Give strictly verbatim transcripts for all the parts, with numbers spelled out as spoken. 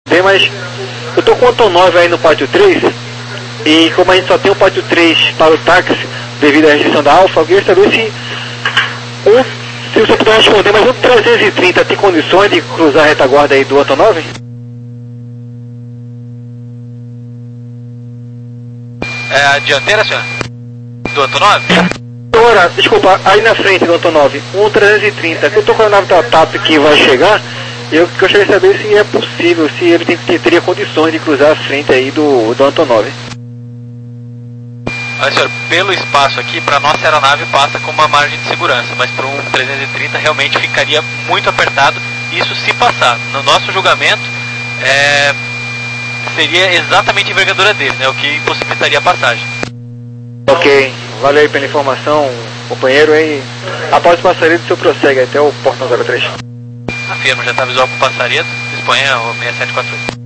Bem, mas eu tô com o Anton nove aí no pátio três, e como a gente só tem o pátio três para o táxi, devido à restrição da Alfa, eu queria saber se, um, se você puder responder, mas um trezentos e trinta tem condições de cruzar a retaguarda aí do Anton nove? É a dianteira, senhor? Do Anton nove? Agora, desculpa, aí na frente do Anton nove, um trezentos e trinta, que eu tô com a nave da TAP que vai chegar, eu gostaria de saber se é possível, se ele tem, teria condições de cruzar a frente aí do, do Anton nove. Olha, senhor, pelo espaço aqui, para nossa aeronave passa com uma margem de segurança, mas para um trezentos e trinta realmente ficaria muito apertado, isso se passar. No nosso julgamento, é, seria exatamente a envergadura dele, né, o que impossibilitaria a passagem. Ok, valeu aí pela informação, companheiro, e após o passaredo, o senhor prossegue até o portão zero três. Afirma, já está visual para o passaredo, disponha o seis sete quatro oito.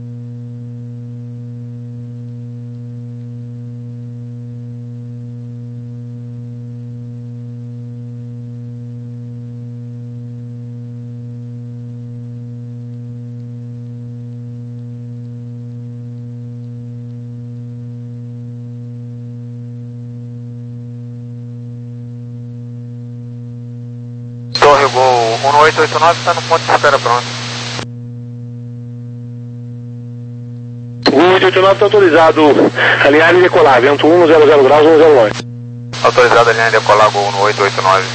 Torre Gol um oito oito nove está no ponto de espera pronto. um oito oito nove está autorizado, alinhar e decolar, vento um zero zero graus, um zero nove. Autorizado a linha de decolar Gol um oito oito nove.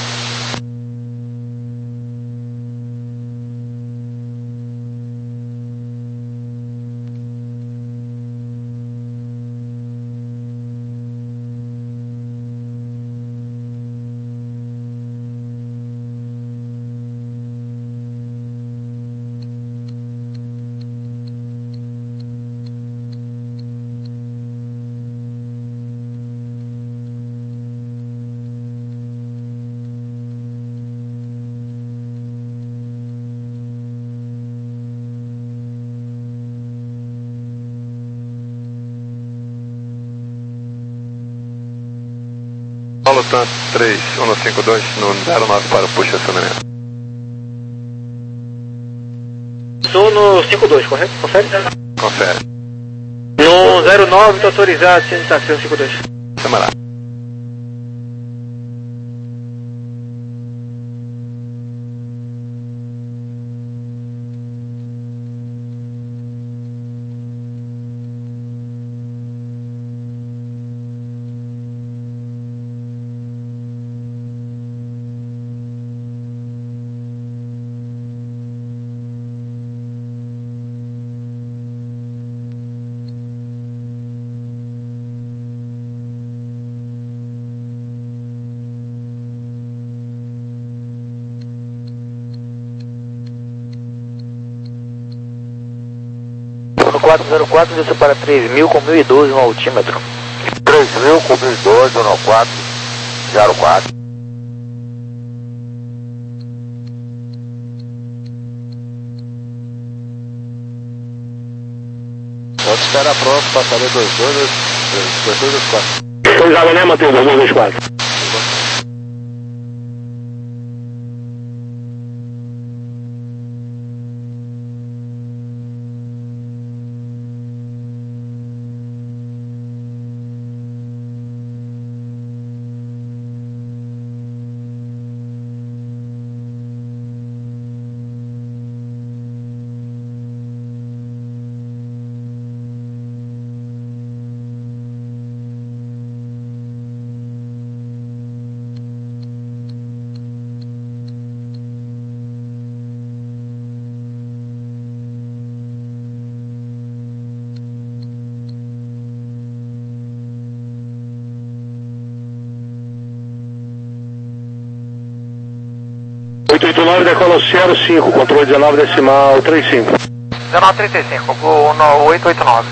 Paulo Tanto três um cinco dois no zero nove para o puxa acionamento. Estou no cinco dois, correto? Confere? Confere. No zero nove, estou autorizado, sendo táxi no cinco dois. Camarada. quatro zero quatro, desceu para três mil com mil e doze no altímetro. três mil com mil e doze, no quatro zero quatro. Pode esperar pronto, passaria dois dois, dois dois, dois quatro. Autorizado, né, Matheus? dois dois quatro. oito oito nove, decola zero cinco, controle dezenove decimal trinta e cinco. dezenove trinta e cinco, Gol oito oito nove.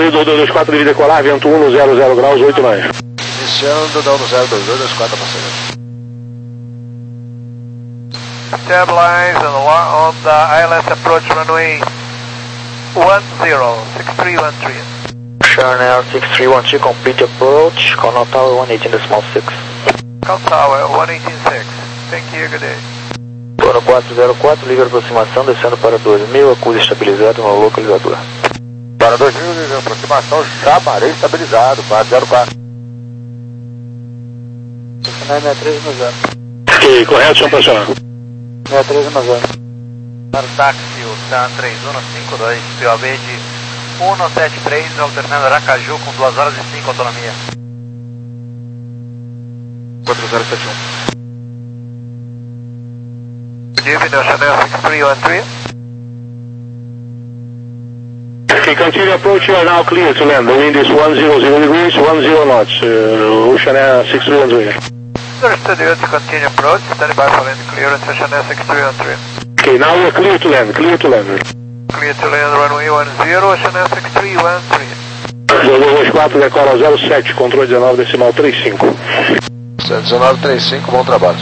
Aliário do dois quatro deve decolar, vento um no zero zero graus, oito nove. Iniciando, Down no zero dois dois, dois quatro, passageiro. Stabilize on the, on the I L S approach runway one zero, six three one three. Chanel six three one two, complete approach, Conal Tower one eighteen decimal six. Conal Tower one eighteen six, thank you, good day. Plano quatro zero quatro, livre aproximação, descendo para dois mil, acuse estabilizado no localizador. Para dois mil, livre aproximação, chamarei estabilizado, quatro zero quatro. sessenta e três no zero. Ok, correto, senhor operacional. sessenta e três no zero. Para o táxi, o San três um cinco dois, P O B de um sete três, alternando Aracaju com duas horas e cinco autonomia. quatro zero sete um. Good evening, Chanel six three one three. Okay, continue approach, you are now clear to land. The wind is one zero zero degrees, one zero knots. Uh, Chanel six three one three. Understood, you to continue approach, standing by for land clearance, Chanel six three one three. Okay, now we're clear to land, clear to land. Clear to land, runway one zero, Chanel six three one three. dois quatro decola zero sete, controle dezenove decimal trinta e cinco. dezenove trinta e cinco, bom trabalho.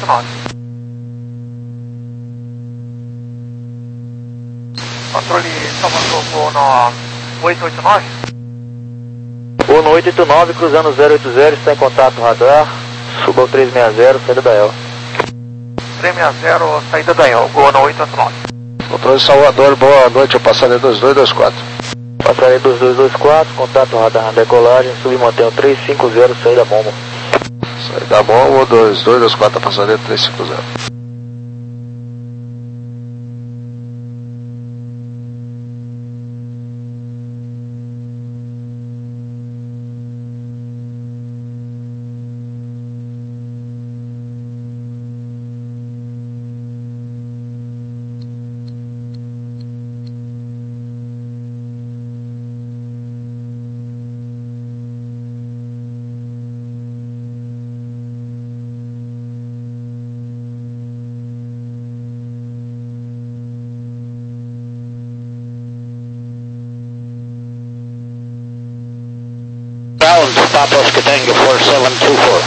Controle Salvador, Uno oito oito nove. Uno oito oito nove, cruzando zero oito zero, está em contato radar, suba ao três seis zero, saída da El. três seis zero, saída da El, Uno oito oito nove. Controle Salvador, boa noite, eu passaria dois dois dois quatro. Passaria dois dois dois quatro, contato radar na decolagem, submantenho três cinco zero, saída bomba. Saída bomba, dois dois dois quatro, passaria três cinco zero. Ground, Papa Oscar Tango four seven two four.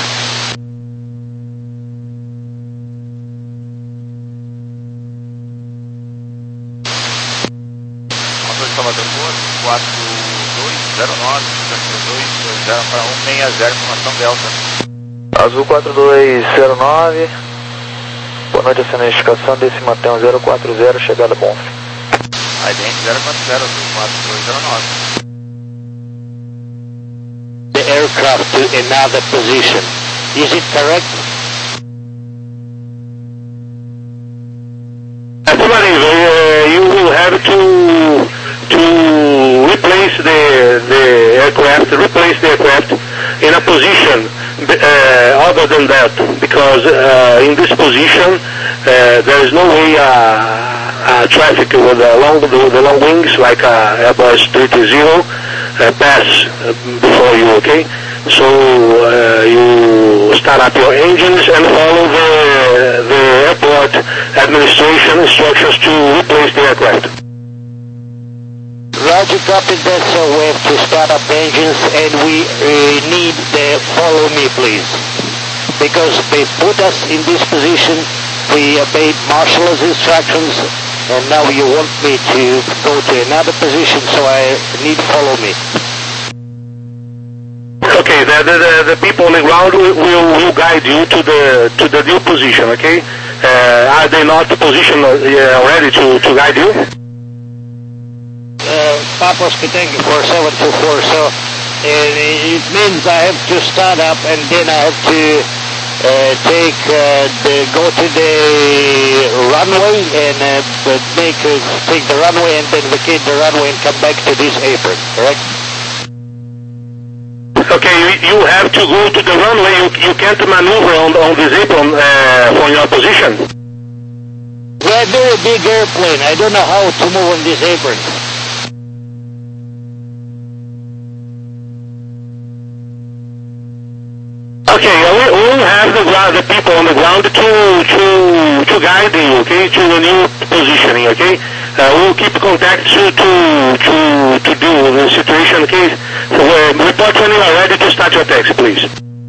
Controle Salvador, quatro dois zero nove, dois dois zero para um seis zero, informação Delta. Azul quatro dois zero nove, boa noite, essa identificação, desse mantém zero quatro zero, chegada Bonf. Ident zero quatro zero, quatro dois zero nove. The aircraft to another position. Is it correct? Affirmative, uh, you will have to to replace the the aircraft, replace the aircraft in a position uh, other than that, because uh, in this position uh, there is no way uh, uh, traffic with the long the, the long wings like uh, Airbus three thirty uh, pass before you. Okay, so uh, you start up your engines and follow the the airport administration instructions to replace the aircraft. Roger, copy that, so we have to start up engines and we uh, need the follow me please. Because they put us in this position, we obeyed Marshall's instructions, and now you want me to go to another position, so I need follow me. Okay, the, the, the, the people on the ground will, will, will guide you to the to the new position, okay? Uh, are they not positioned uh, already to, to guide you? Uh, Papa Oscar Tango four seven two four, so uh, it means I have to start up and then I have to uh, take uh, the, go to the runway and uh, make uh, take the runway and then vacate the runway and come back to this apron, correct? Okay, you, you have to go to the runway, you, you can't maneuver on, on this apron uh, from your position. We're a very big airplane, I don't know how to move on this apron. Okay, we will have the, ground, the people on the ground to to to guide you, okay, to the new positioning, okay. Uh, we'll keep contact to to to, to do the situation case. So uh, report when you are ready to start your taxi, please.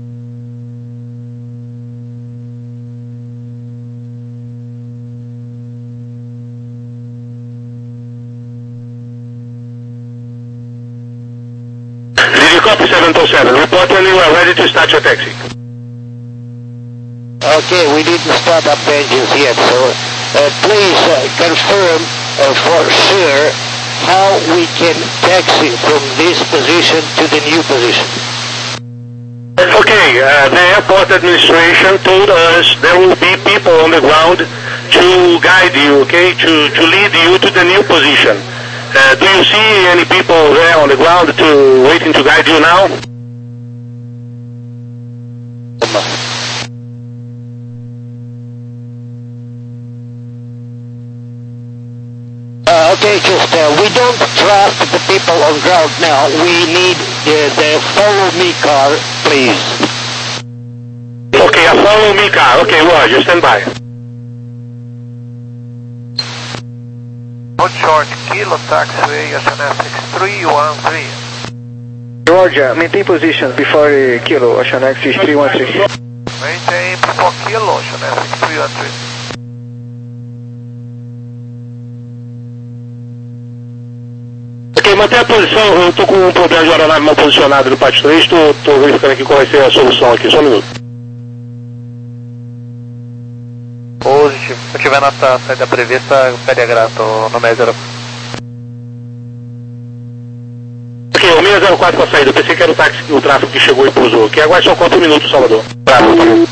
Did you copy seven oh seven? Report when you are ready to start your taxi. Okay, we didn't start up engines yet, so uh, please uh, confirm uh, for sure how we can taxi from this position to the new position. Okay, uh, the airport administration told us there will be people on the ground to guide you, okay, to, to lead you to the new position. Uh, do you see any people there on the ground to waiting to guide you now? Uh, okay, just uh, we don't trust the people on ground now. We need the, the follow me car, please. Okay, a follow me car. Okay, Roger, stand by. Hold short, Kilo taxiway, S N S six three one three. Roger, maintain position before uh, Kilo, Ocean X six three one three. Maintain before Kilo, S N S six three one three. Ok, manter a posição, eu tô com um problema de aeronave mal posicionada no Pátio três, tô, tô verificando aqui qual vai ser a solução aqui, só um minuto. Positivo, se eu tiver nossa saída prevista, eu ficaria grato no meia zero. Ok, o meia zero quatro com a saída, eu pensei que era o táxi, o tráfego que chegou e pousou, que aguarde só quatro minutos, Salvador. Bravo, tá.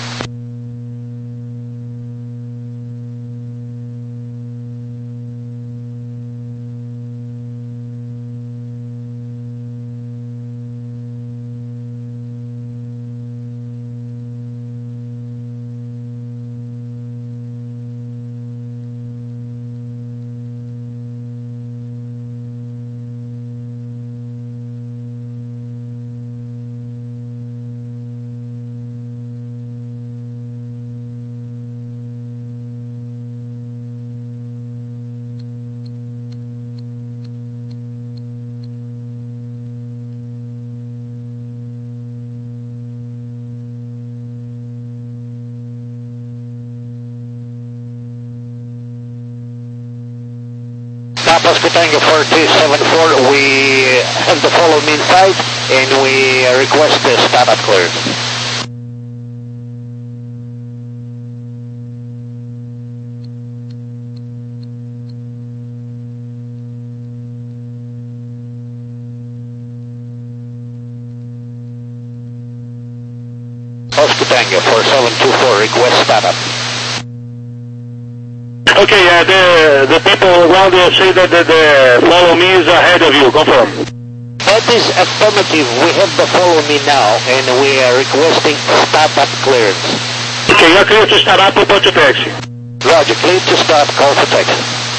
Oscar Tango four two seven four, we have the follow me inside and we request the startup clearance. Oscar Tango four seven two four, request startup. Okay, uh, the the people around there say that the, the follow me is ahead of you. Confirm. That is affirmative. We have the follow me now, and we are requesting startup clearance. Okay, you're clear to start up. Report to taxi. Roger, clear to start. Call for taxi.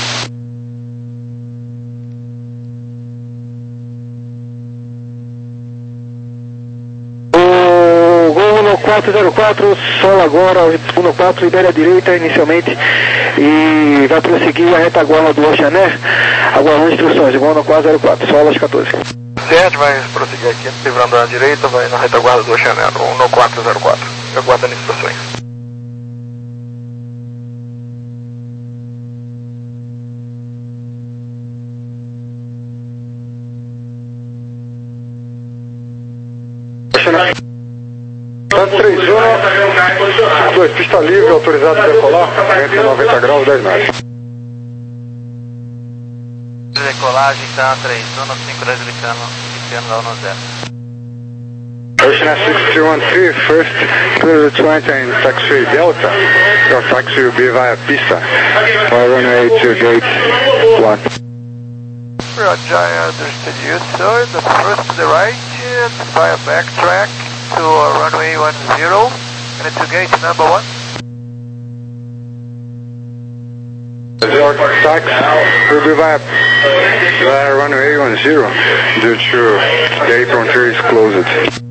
quatro zero quatro, solo agora, uno quatro, libere a direita inicialmente e vai prosseguir a retaguarda do Ocean Air, aguardando instruções, igual no quatro zero quatro, solo às quatorze. Certo, vai prosseguir aqui, livrando à direita, vai na retaguarda do Ocean Air, no quatro zero quatro, aguardando instruções. três um, dois, pista livre, autorizado a decolar, entre noventa graus, dez metros. Decolagem, tá, três um, cinco dez, indicando, indicando lá no zero. Ocean S six three one three, first clear to enter in taxiway Delta. Your taxi will be via pista, via runway to gate one. Roger, I understood you, sir. The first to the right, via backtrack to uh, runway one zero, and to gate number one. Your taxi will be via, via runway one zero, due to gate one three is closed.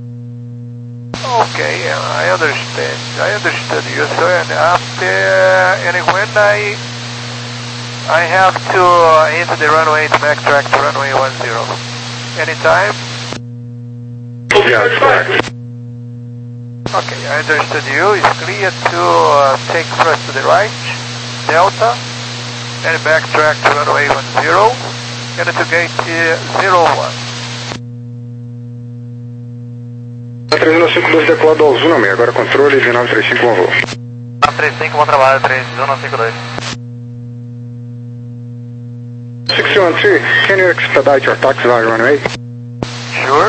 Okay, yeah, I understand. I understood you, sir. And after, and when I I have to uh, enter the runway to backtrack to runway one zero. Anytime? Yeah, it's correct. Okay, I understood you. It's clear to uh, take first to the right, Delta, and backtrack to runway one zero, and to gate uh, zero one. três um cinco dois decolado ao Zunami, agora controle de nove três cinco, bom voo. nove três cinco, bom trabalho, três um cinco dois. six one three, can you expedite your taxi via runway? Sure.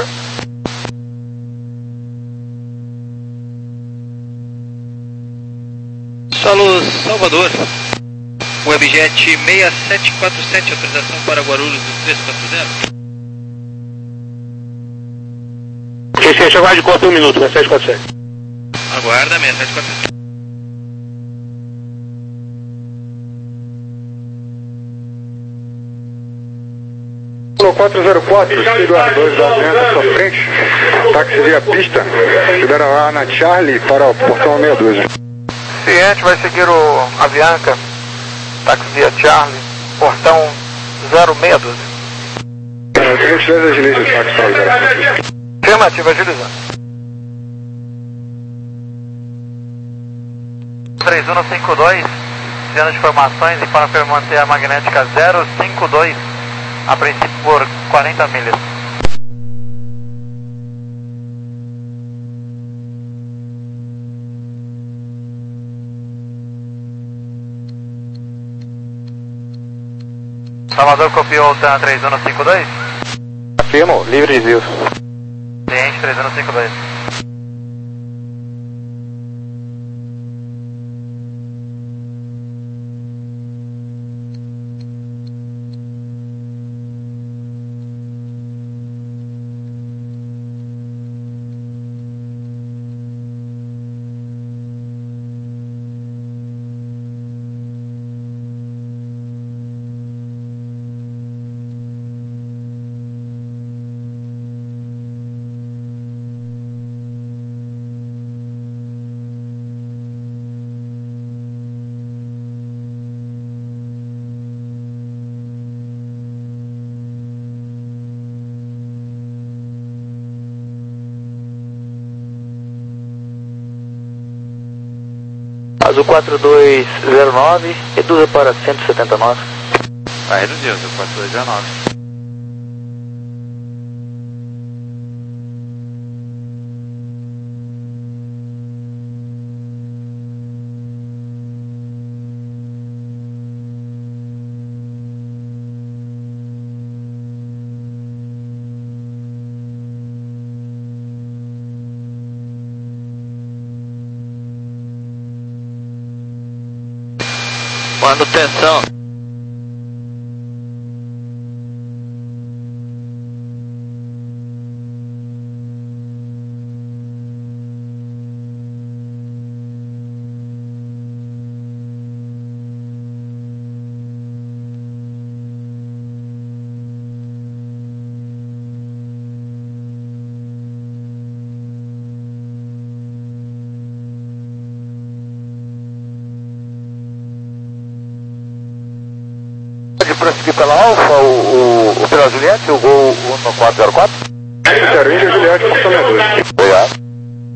Solo Salvador, Webjet seis sete quatro sete, autorização para Guarulhos do três quatro zero. Licença, aguarde conta um minuto, né? sete quatro sete. Aguarda, seis sete quatro sete. quatro zero quatro, Ciguar dois da vento à sua frente, táxi via pista, libera lá na Charlie para o portão meia dúzia. Ciente, vai seguir o Avianca, táxi via Charlie, portão zero seis doze. É, por gentileza, agilize o táxi para liberação. Afirmativa, agilizando. três um cinco dois, dizendo de informações e para permancer a magnética zero cinco dois, a princípio por quarenta milhas. Salvador copiou o TAN três um cinco dois? Afirmo, livre desvio. Ciente três um cinco dois. Azul quatro dois zero nove, reduza para cento e setenta e nove. Vai reduzir, Azul quatro dois zero nove. Manutenção. Pode prosseguir pela Alfa, o, o, o pela Juliette, o Gol um quatro zero quatro? zero Índia, Juliette, portão meia dúzia. Obrigado.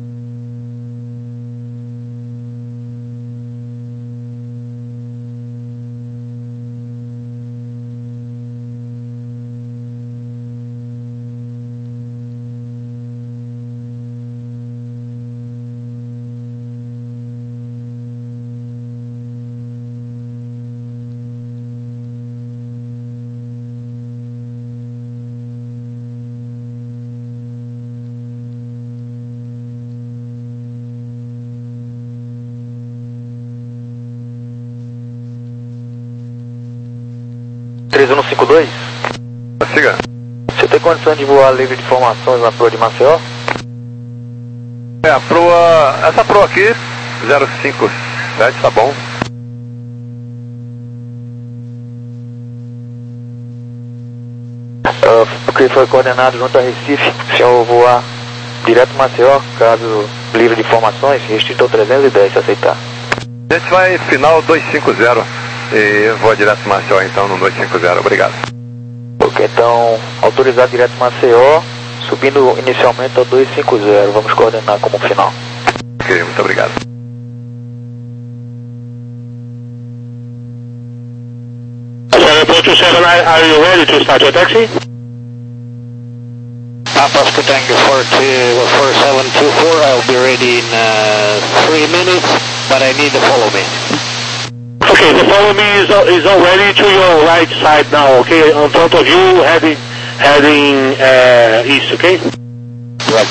três um cinco dois? Siga. Você tem condição de voar livre de formações na proa de Maceió? É, a proa, essa proa aqui, zero cinco sete, tá bom. Uh, porque foi coordenado junto a Recife, o senhor voar direto Maceió, caso livre de formações, restritor trezentos e dez, se aceitar. A gente vai final dois cinco zero. E vou direto Maceió então no dois cinco zero, obrigado. Ok, então autorizado direto Maceió, subindo inicialmente ao dois cinco zero, vamos coordenar como final. Ok, muito obrigado. seven two seven, are you ready to start your taxi? Papa Oscar Tango four seven two four, I'll be ready in uh, three minutes, but I need to follow me. Okay, the follow me is, is already to your right side now, okay? On front of you, heading, heading uh, east, okay? Right.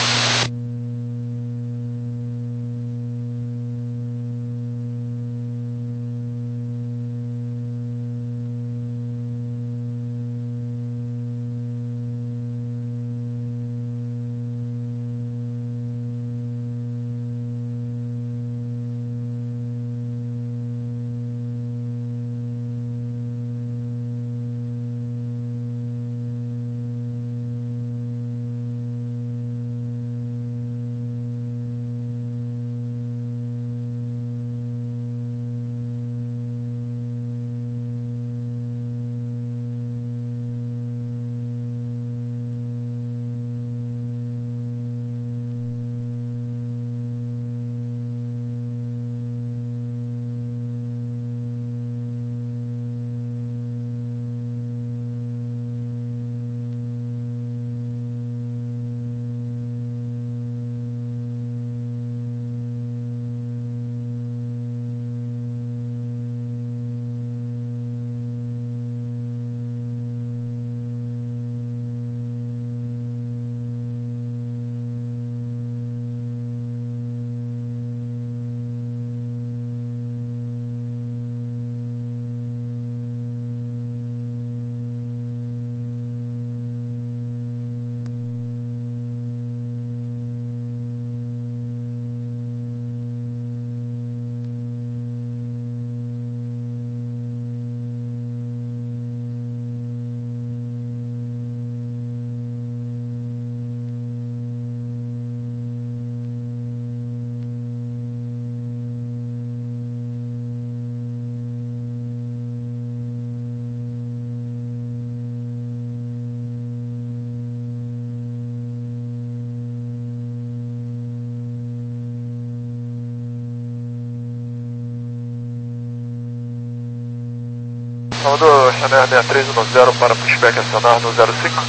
Comando Chanel seis três um zero para pushback acionar no zero cinco.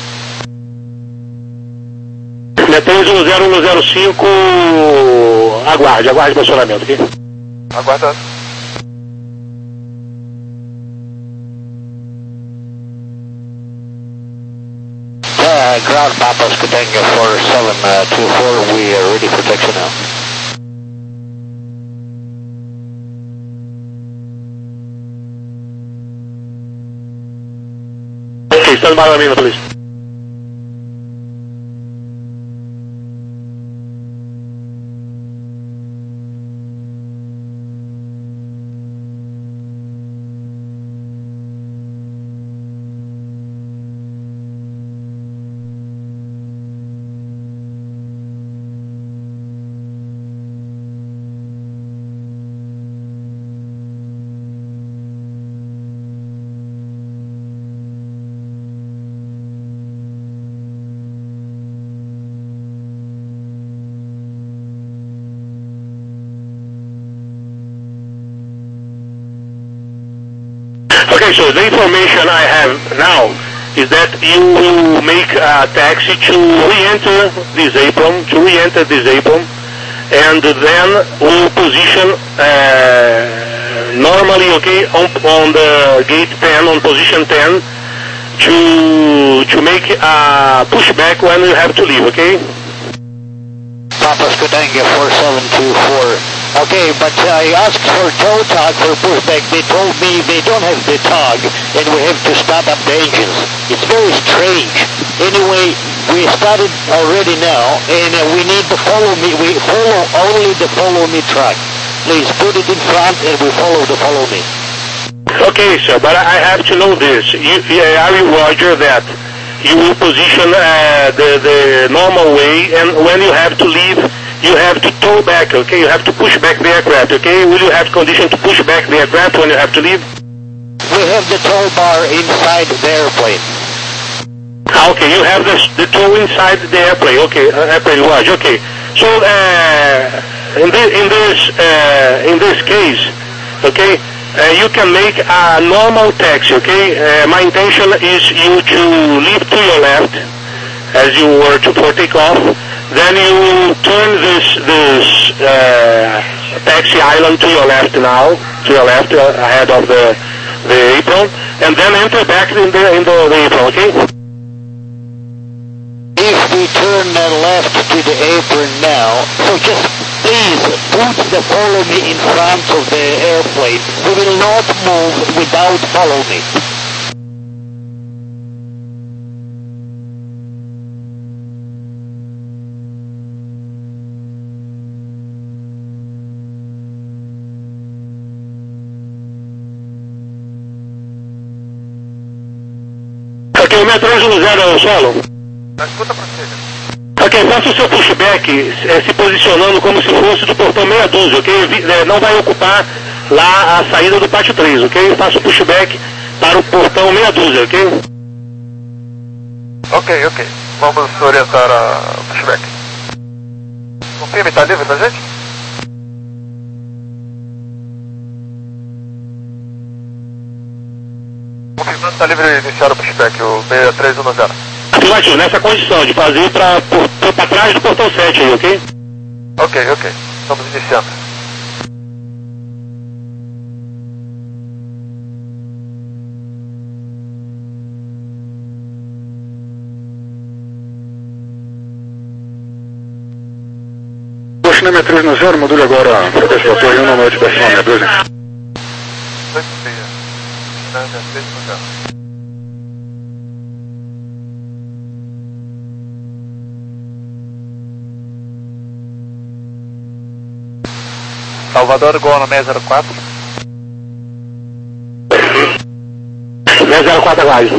três um zero no zero cinco, aguarde, aguarde posicionamento, ok? Aguardando. Uh, ground Papa Oscar Tango four seven two four, we are ready for taxi now. Okay, stand by me, please. Okay, so the information I have now is that you will make a taxi to re-enter this apron, to re-enter this apron, and then we'll position uh, normally, okay, on, on the gate ten, on position ten, to to make a pushback when you have to leave, okay? Papa Oscar Tango four seven two four. Okay, but I asked for tow tog for pushback. They told me they don't have the tog and we have to start up the engines. It's very strange. Anyway, we started already now and uh, we need to follow me. We follow only the follow me truck. Please put it in front and we follow the follow me. Okay, sir, but I have to know this. You, are you Roger that you will position uh, the, the normal way, and when you have to leave, you have to tow back, okay? You have to push back the aircraft, okay? Will you have condition to push back the aircraft when you have to leave? we have the tow bar inside the airplane. Okay, you have the, the tow inside the airplane. Okay, uh, airplane watch. Okay. So uh, in this in this uh, in this case, okay, uh, you can make a normal taxi. Okay. Uh, my intention is you to leave to your left as you were to for takeoff. Then you turn this this uh, taxi island to your left now, to your left uh, ahead of the the apron, and then enter back in the in the, the apron. Okay. If we turn left to the apron now, so just please put the follow me in front of the airplane. We will not move without follow me. Ok, o metrônomo zero solo. Escuta, prossiga. Ok, faça o seu pushback é, se posicionando como se fosse do portão meia dúzia, ok? É, não vai ocupar lá a saída do pátio três, ok? Faça o pushback para o portão meia dúzia, ok? Ok, ok. Vamos orientar a pushback. Confirme, está livre da gente? Confirmando, está livre de iniciar o pushback, o seis três um zero. Afirmativo, nessa condição de fazer para trás do portão sete aí, ok? Ok, ok. Estamos iniciando. Poxa, na três no zero, module agora, frequência da torre um, na noite da cima, doze. dois dias. três no zero. Salvador, Gol no seis zero quatro. seis zero quatro aguarde.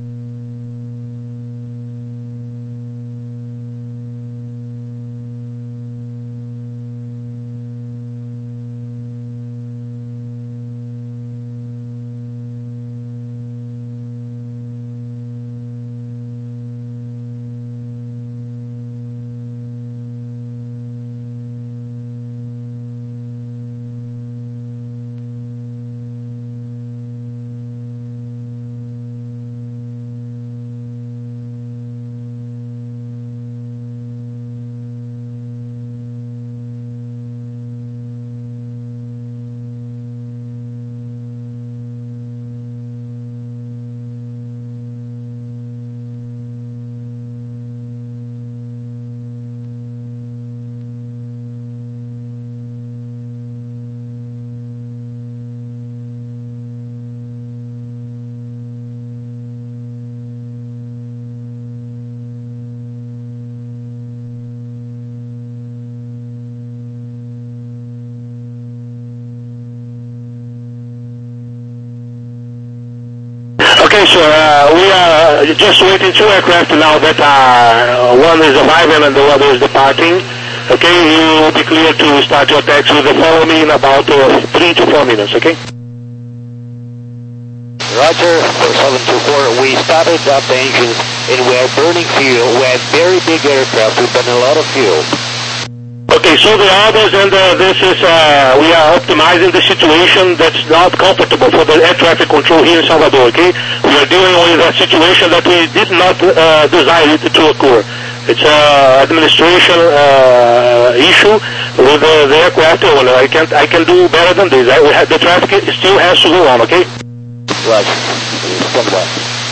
Okay, so uh, we are just waiting two aircraft now that are, uh, one is arriving and the other is departing. Okay, you will be clear to start your taxi with the follow me in about uh, three to four minutes, okay? Roger, for seven two four, we started up the engines and we are burning fuel. We have very big aircraft, we burn a lot of fuel. Okay, so the others and uh, this is, uh, we are optimizing the situation that's not comfortable for the air traffic control here in Salvador, okay? We are dealing with a situation that we did not uh, desire it to occur. It's an administration uh, issue with uh, the aircraft owner. I can't, I can do better than this. I, we have, the traffic still has to go on, okay? Right. Stand by.